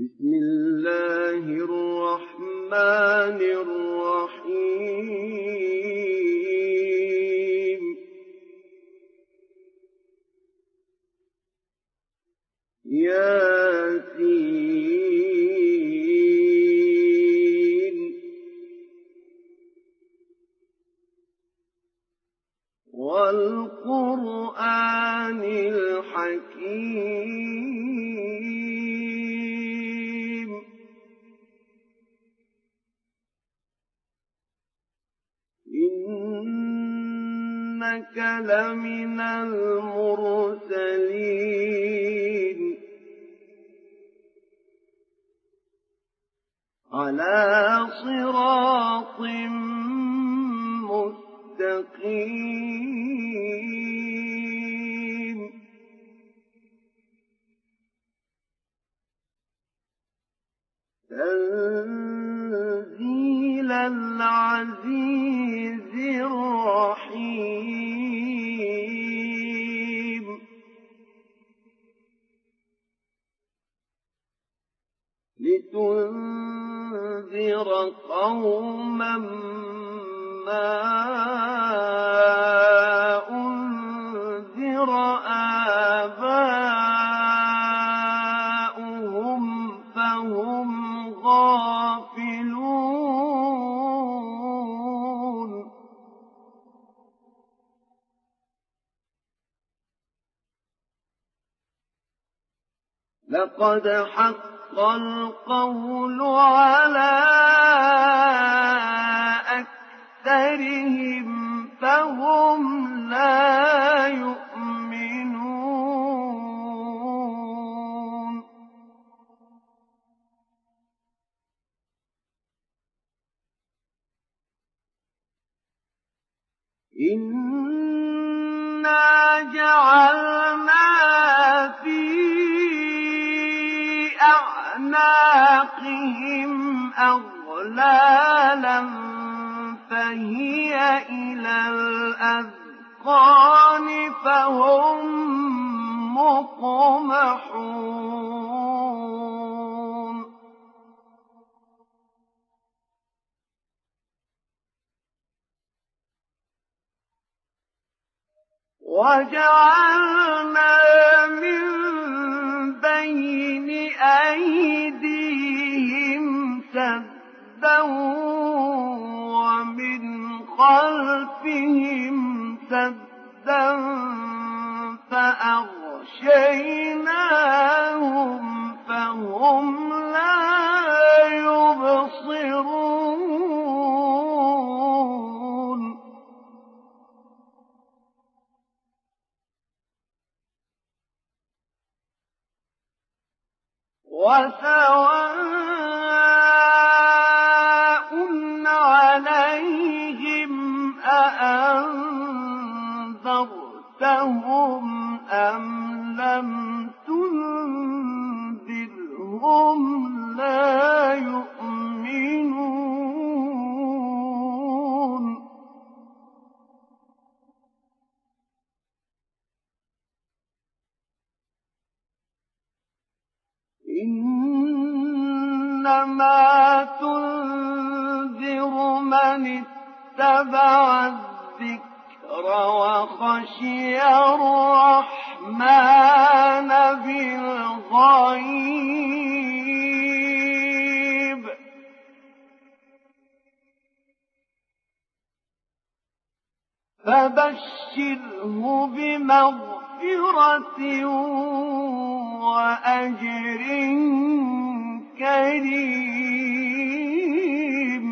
بسم الله الرحمن الرحيم ياسين والقرآن الحكيم إنك لمن المرسلين على صراط مستقيم تنزيل العزيز الرحيم لتنذر قوما ما أنذر آباؤهم فهم غافلون لقد حق القول على أكثرهم فهم لا يؤمنون إنا جعلنا في أعناقهم أغلالا فهي إلى الأذقان فهم مقمحون وجعلنا من بين أيديهم سدا ومن خلفهم سدا فأغشيناهم فهم لا يبصرون وسواء عليهم أأنذرتهم أم لم تنذرهم لا يؤمنون إنما تنذر من اتبع الذكر وخشي الرحمن بالغيب فبشره بمغفرة وأجر كريم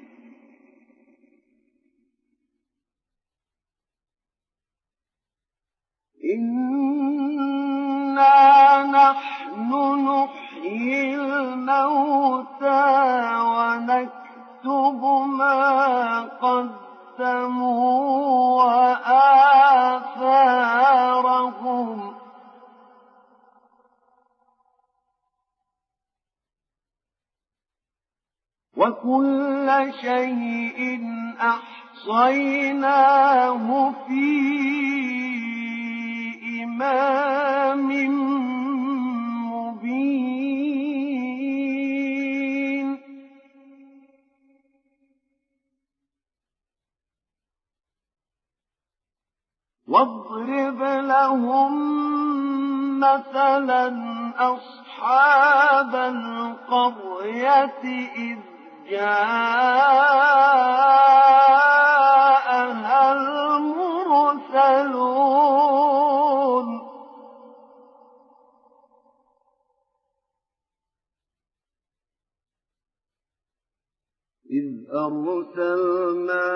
إنا نحن نحيي الموتى ونكتب ما قدموا وآثارهم وكل شيء أحصيناه في إمام مبين واضرب لهم مثلا أصحاب القرية إذ جاءها المرسلون إذ أرسلنا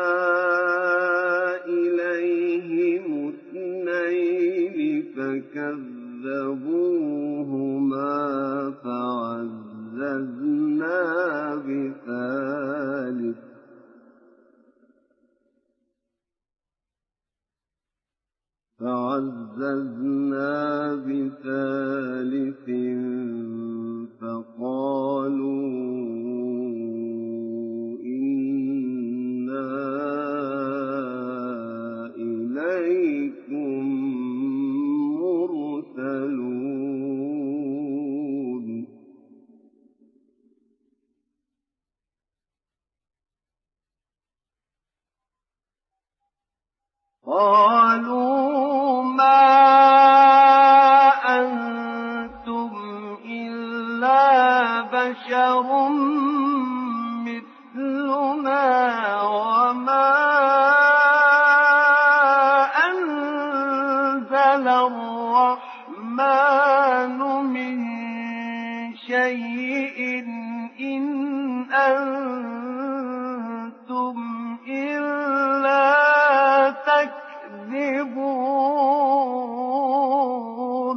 إليهم اثنين فكذبوهما فعززنا بثالث فقالوا إنا إليكم مرسلون قالوا ما أنتم إلا بشر مثلنا وما أنزل الرحمن من شيء إن أنتم إلا تكذبون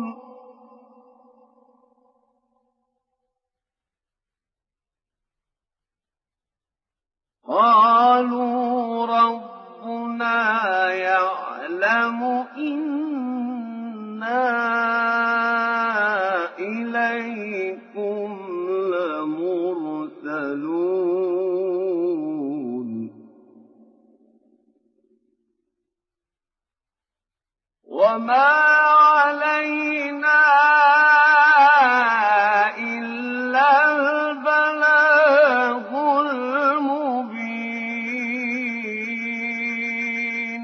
قالوا ربنا يعلم إنا إليكم لمرسلون وما علينا إلا البلاغ المبين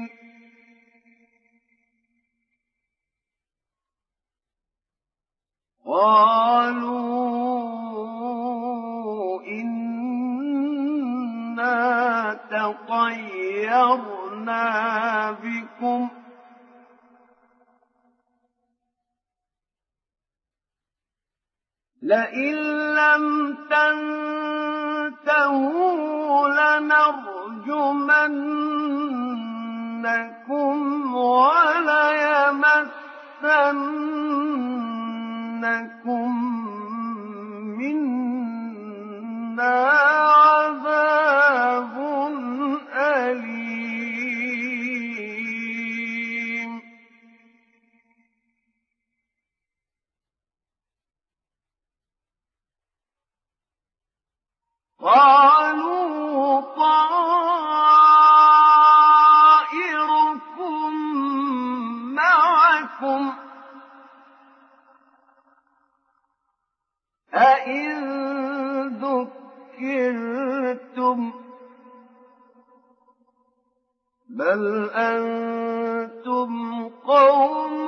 قالوا إنا تطيرنا بكم لئن لم تنتهوا لنرجمنكم وليمسنكم منا عذاب أليم قالوا طائركم معكم أئن ذكرتم بل أنتم قوم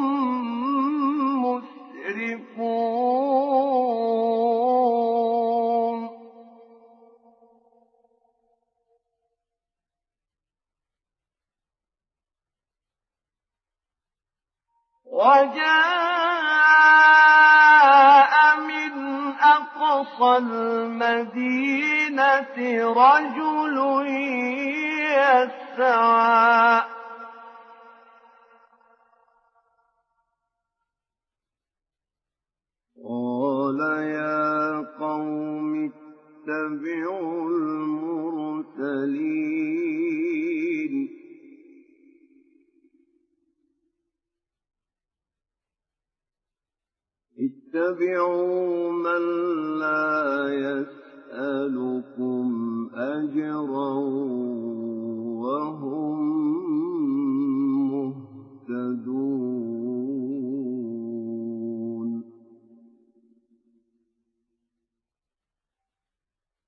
مسرفون وجاء من أقصى المدينة رجل يسعى قال يا قوم اتبعوا المرسلين اتبعوا من لا يسألكم أجرا وهم مهتدون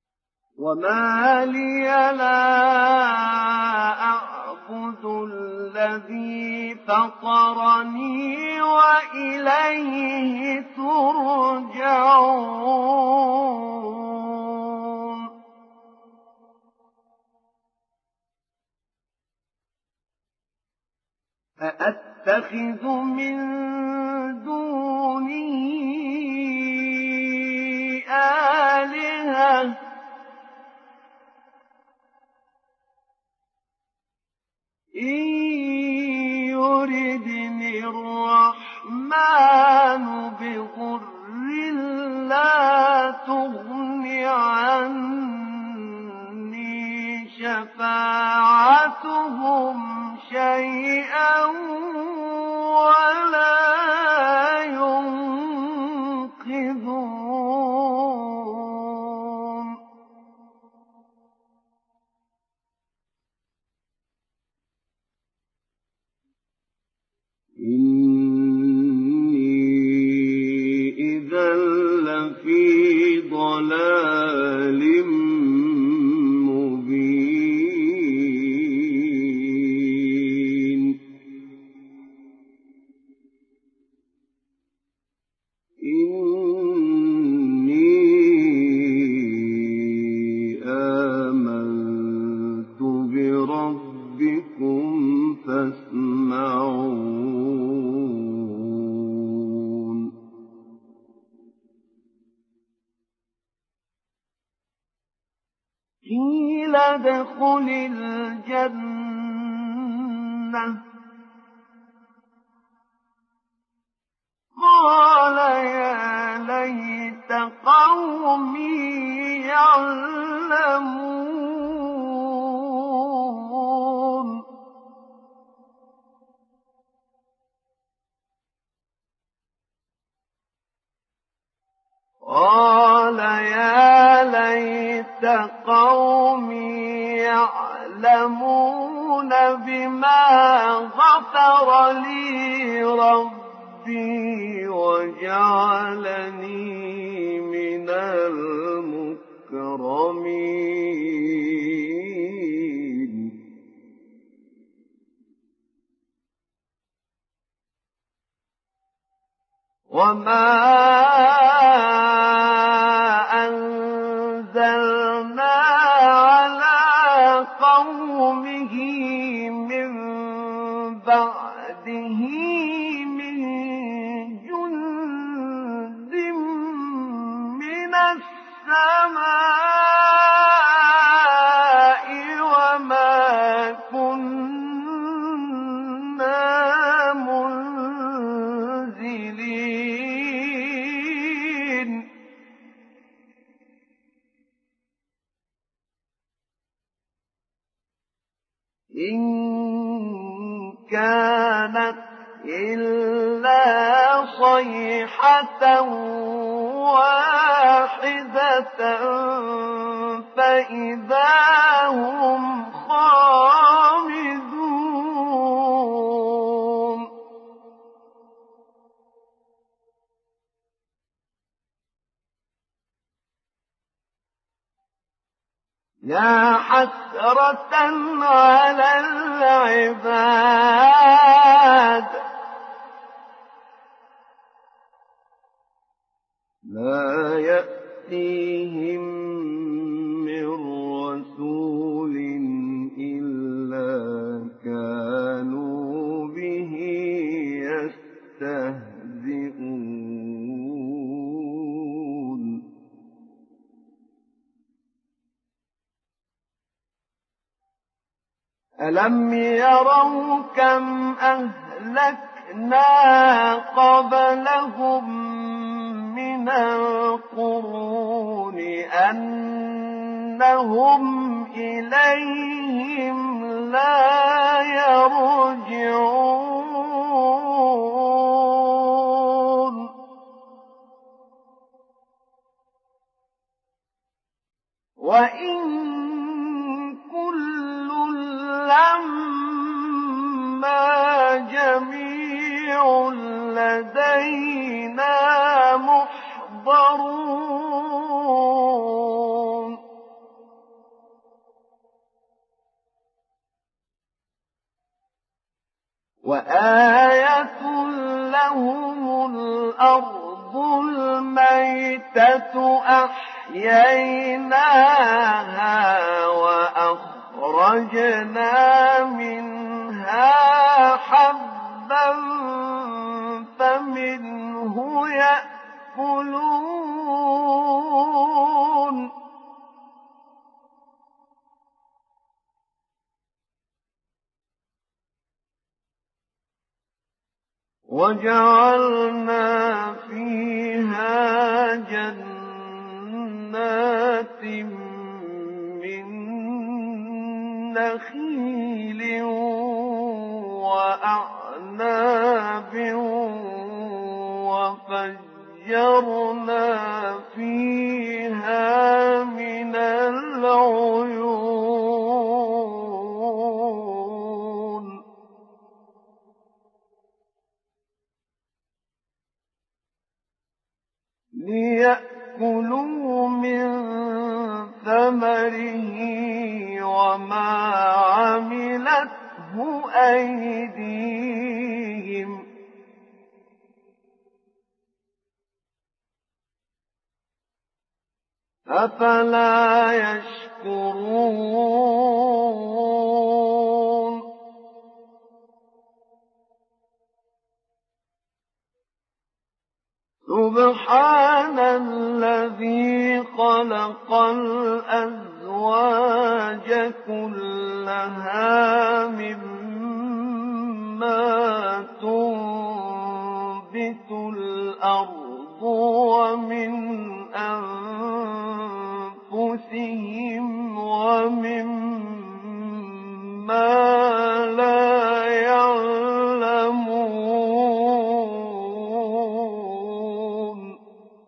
وما لي لا أعبد الذي فطرني وإليه ترجعون أأتخذ من دونه آلهة إن يردني الرحمن بضر لا تغن عني شفاعتهم شيئا ولا ينقذون إني إذا لفي ضلال مبين إني آمنت بربكم فاسمعون قيل ادخل الجنة قال يا ليت قومي يعلمون قال يا ليت قومي يعلمون بما غفر لي ربي وجعلني من المكرمين وما أنزلنا على قومه من بعده من جند من السماء وما كنا منزلين إن كانت إلا صيحة واحدة فإذا هم خامدون يا حسرة على العباد لا يأتيهم من رسول إلا كانوا به يستهزئون ألم يروا كم أهلكنا قبلهم من القرون أنهم إليهم لا يرجعون وإن كل لما جميع لدينا محضرون أحييناها وأخرجنا منها حبا فمنه يأكلون وجعلنا فيها جنات من نخيل وأعناب وفجرنا فيها من العيون ليأكلوا من ثمره وما عملته أيديهم أفلا يشكرون سبحان الذي خلق الأزواج كلها مما تنبت الأرض ومن أنفسهم ومما لا يعلمون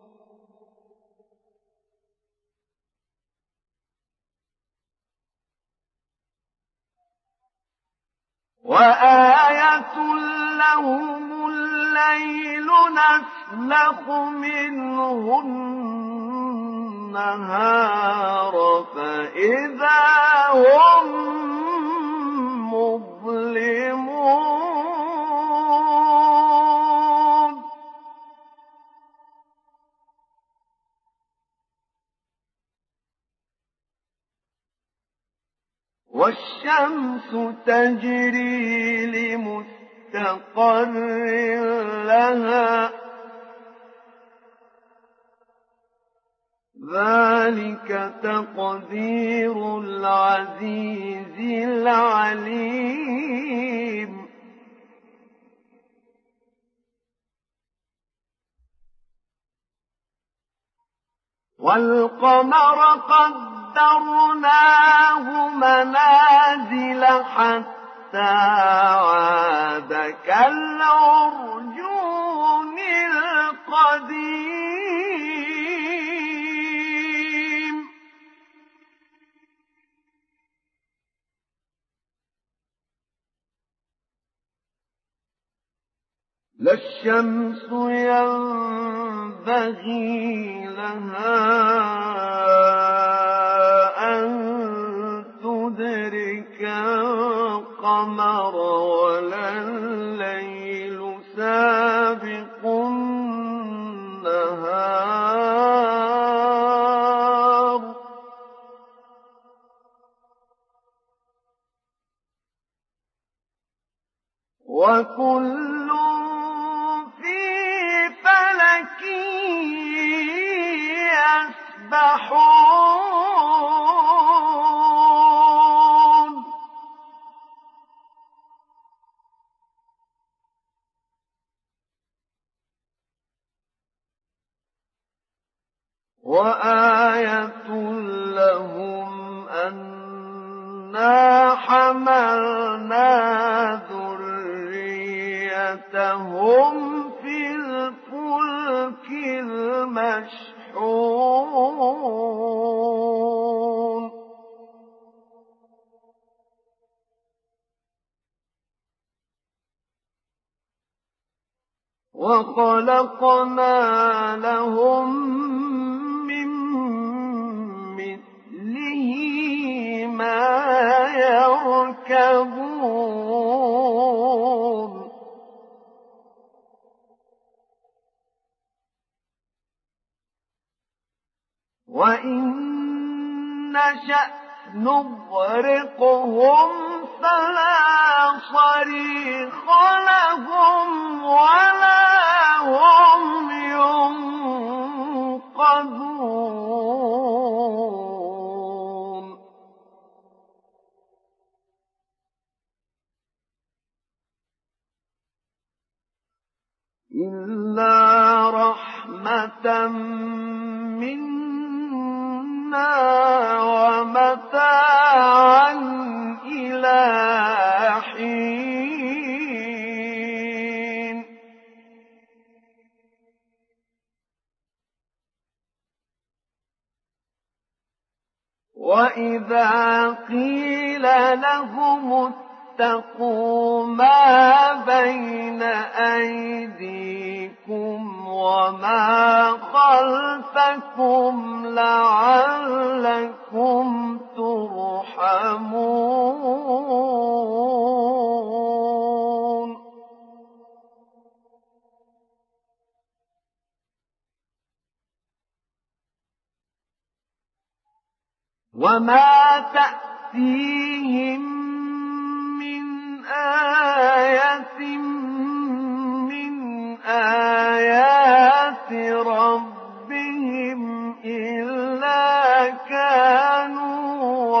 وآية لهم الليل نسلخ منه النهار فإذا هم مظلمون والشمس تجري لمستقر لها ذلك تقدير العزيز العليم والقمر قدرناه منازل حتى عاد كالعرجون القديم لا الشمس ينبغي لها أن تدرك القمر ولا الليل سابق النهار وكل فلك يسبحون وآية لهم أنا حملنا ذريتهم في الفلك المشحون وخلقنا لهم من مثله ما يركبون وإن نشأ نغرقهم فلا صريخ لهم ولا هم ينقذون إلا رحمة منا ومتاعا إلى حين وإذا قيل لهم اتقوا ما بين أيديكم وما خلفكم لعلكم ترحمون وما تأتيهم من آية من آيات ربهم إلا كانوا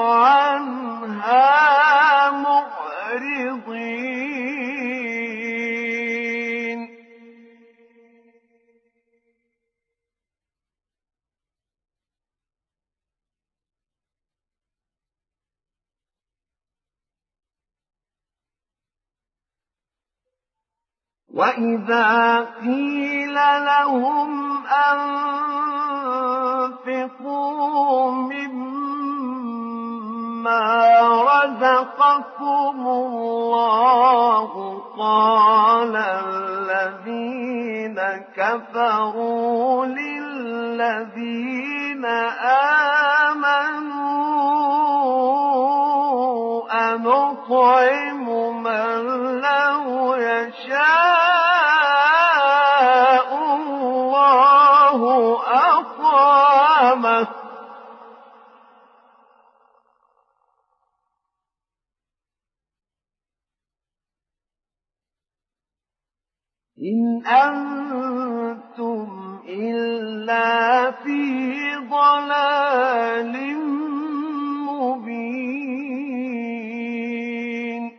عنها معرضين وإذا قيل لهم أنفقوا مما رزقكم الله قال الذين كفروا للذين آمنوا أنطعم من لو يشاء الله أطعمه إن أنتم إلا في ضلال مبين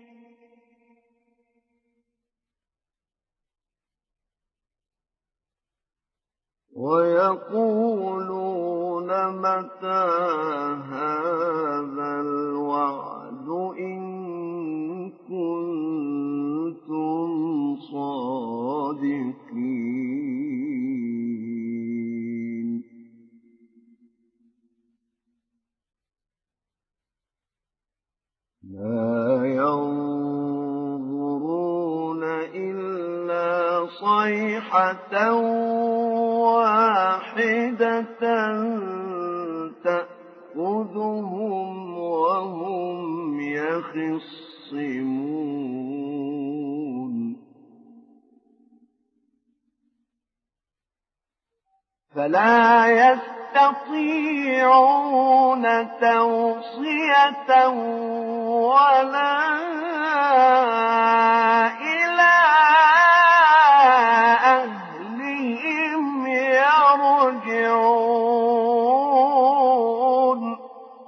ويقولون متى هذا الوعد إن كنتم صادقين لا ينظرون إلا صيحة واحدة تأخذهم وهم يخصمون فلا يستطيعون توصية ولا إلى أهلهم يرجعون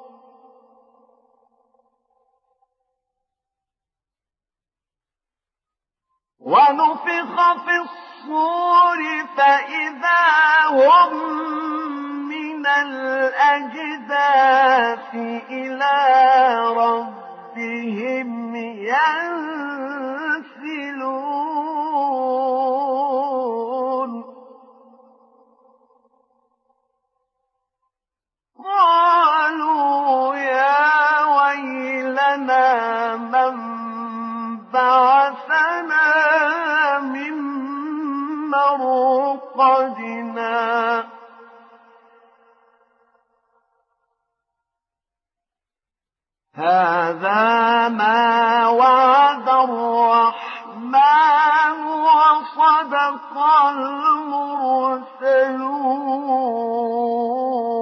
ونفخ في الصور فإذا هم من الأجداث إلى ربهم ينسلون قالوا يا ويلنا من بعثنا من مرقدنا هذا ما وعد الرحمن وصدق المرسلون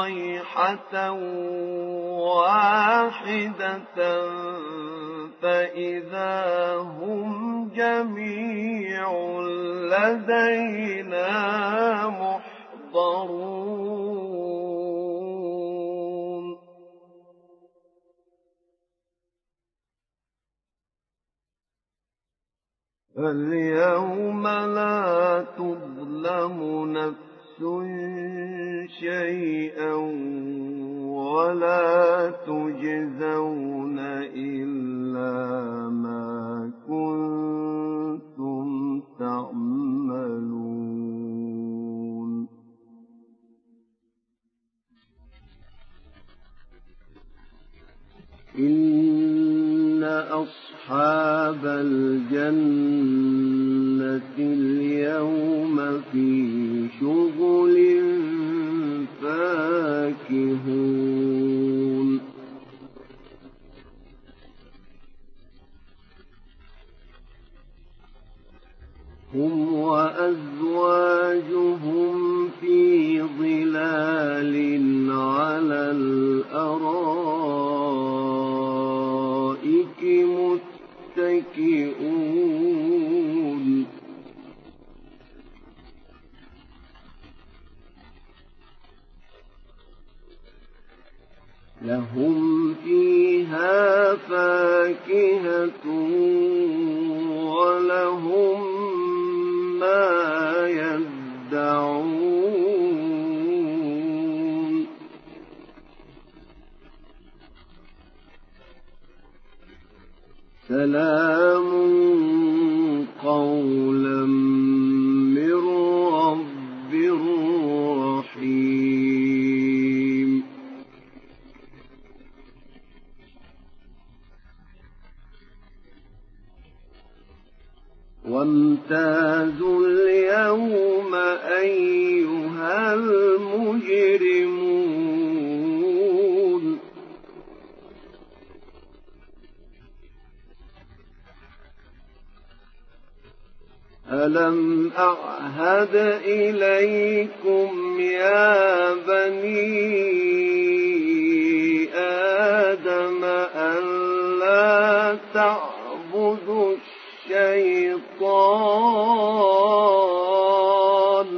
صيحة واحدة فإذا هم جميع لدينا محضرون فاليوم لا تظلم نفس شيئا ولا تجزون إلا ما كنتم تعملون إن أصحاب الجنة اليوم في شغل فاكهون هم وأزواجهم في ظلال على الأرائك متكئون لهم فيها فاكهة ولهم ما يدعون سلام قولا من رب رحيم وامتازوا اليوم أيها المجرمون ألم أعهد إليكم يا بني آدم ألا تعبدوا الشيطان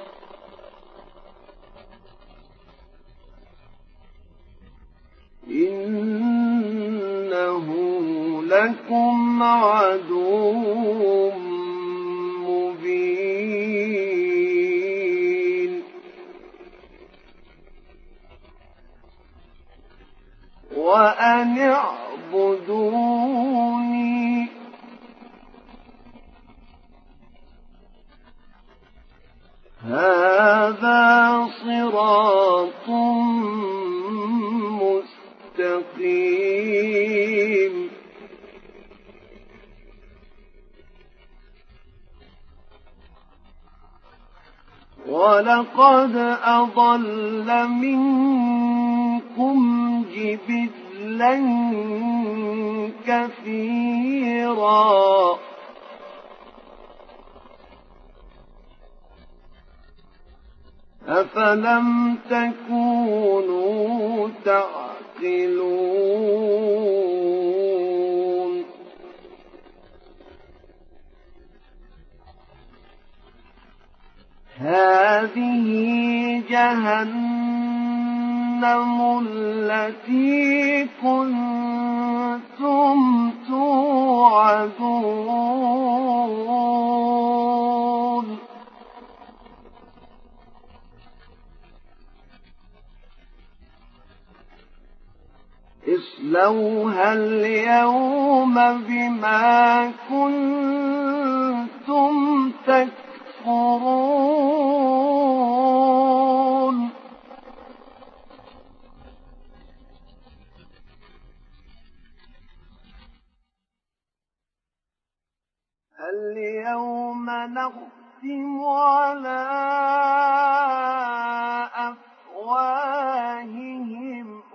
إنه لكم عدو مبين وأن اعبدوني هذا صراط مستقيم ولقد أضل منكم جبلا كثيرا أفلم تكونوا تعقلون هذه جهنم التي كنتم توعدون اصلوها اليوم بما كنتم تكفرون اليوم نختم على أفواههم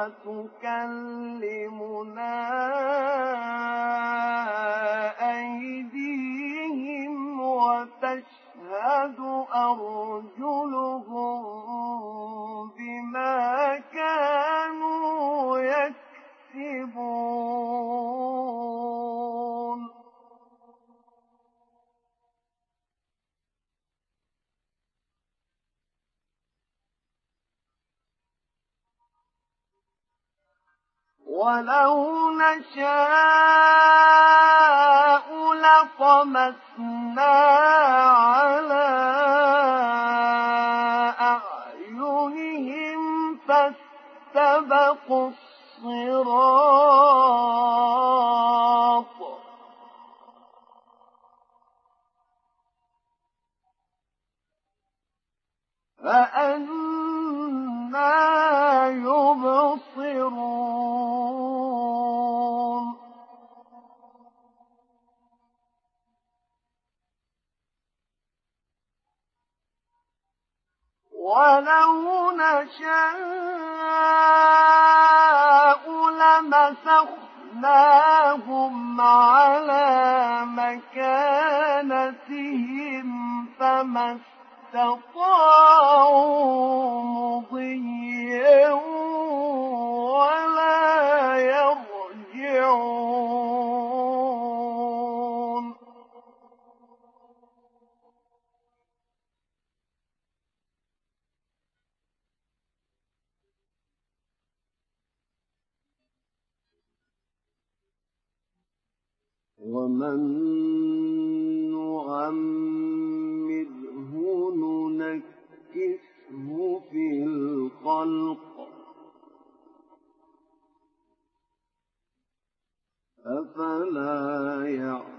وتكلمنا أيديهم وتشهد أرجلهم بما ولو نشاء لطمسنا على أعينهم فاستبقوا الصراط فأنى يبصرون ولو نشاء لمسخناهم على مكانتهم فما استطاعوا مضيا ولا يرجعون ومن نعمره ننكسه في الخلق أفلا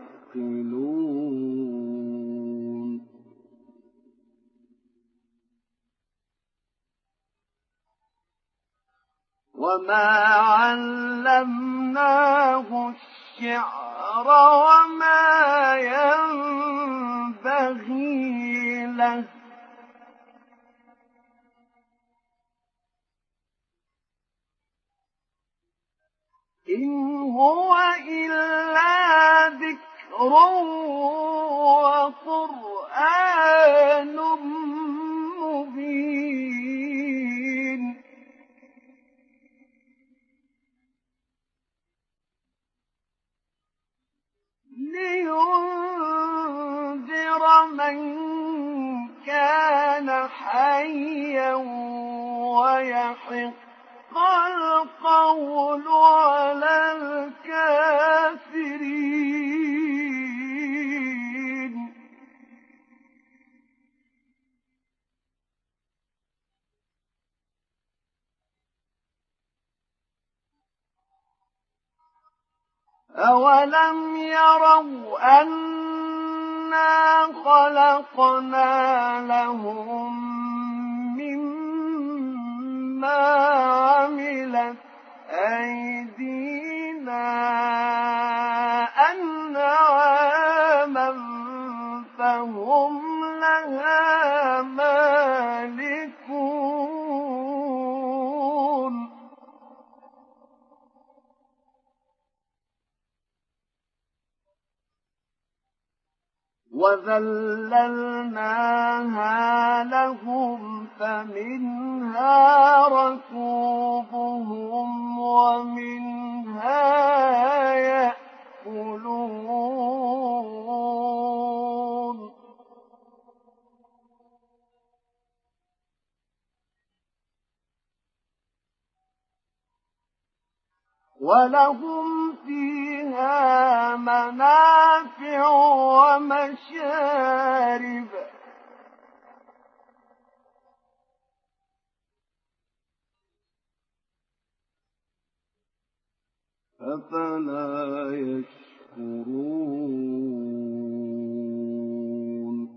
يعقلون وما علمناه الشعر وما ينبغي له إن هو إلا ذكر وقرآن مبين لينذر من كان حيا ويحق القول على الكافرين أولم يروا أنا خلقنا لهم مما عملت أيدينا أنعاما فهم لها مالكون وذللناها لهم فمنها ركوبهم ومنها يأكلون ولهم فيها منافع ومشارب أفلا يشكرون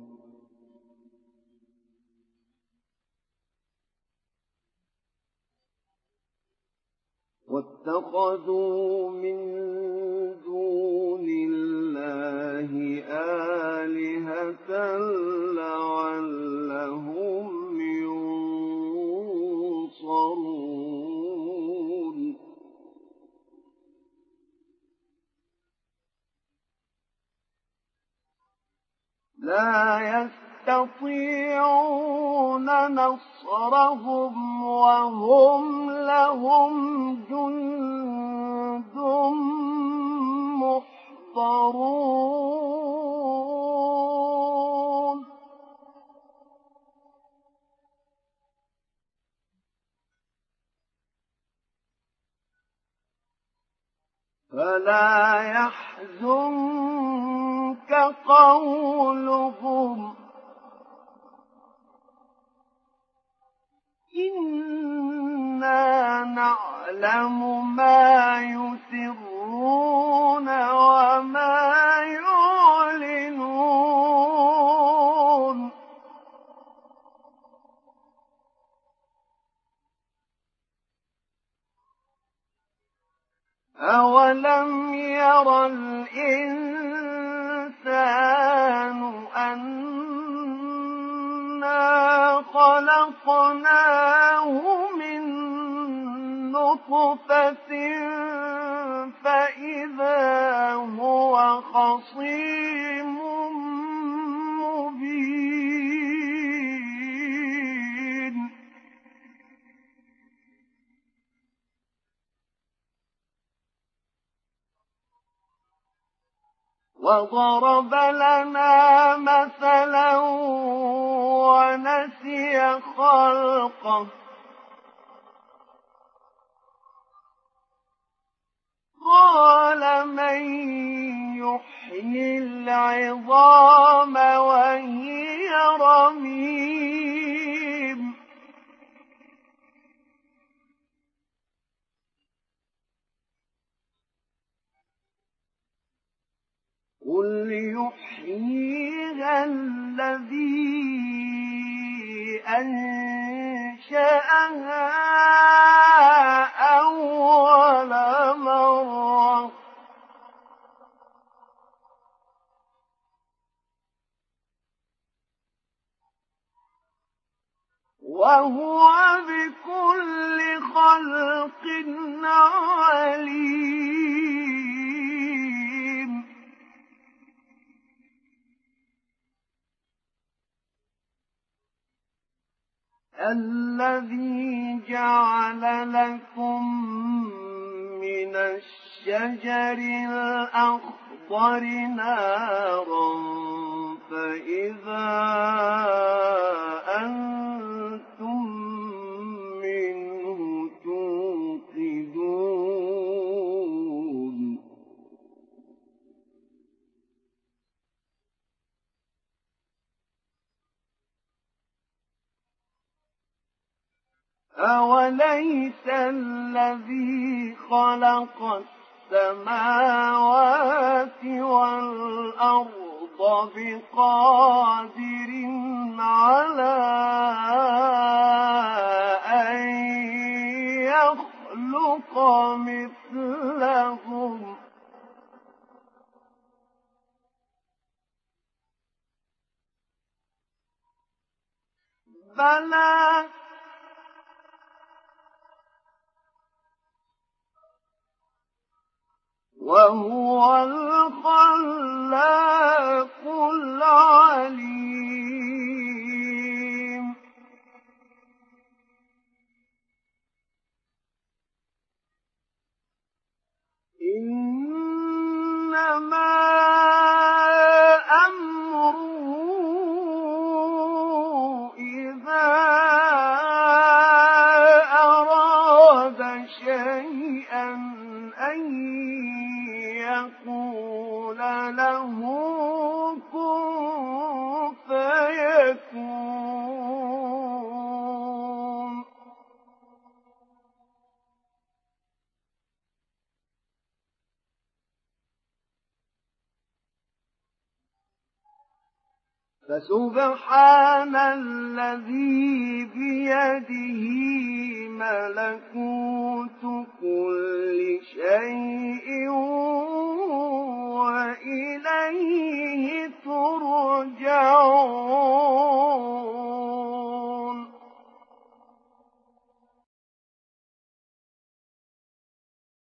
واتخذوا من دون الله آلهة لعلهم ينصرون لا يستطيعون نصرهم وهم لهم جند محضرون فلا يحزنك قولهم إنا نعلم ما يسرون وما يعلنون أولم ير الإنسان أنا خلقناه من نطفة فإذا هو خصيم مبين وضرب لنا مثلا ونسي خلقه قال من يحيي العظام وهي رميم قل يحييها الذي أنشأها أول مرة وهو بكل خلق عليم الذي جعل لكم من الشجر الأخضر نارا فإذا أنتم منه توقدون أوليس الذي خلق السماوات والأرض بقادر على أن يخلق مثلهم بلى وهو الخلاق العليم إنما أمره إذا أراد شيئا أن يقول له كن فيكون فسبحان الذي بيده ملكوت كل شيء وإليه ترجعون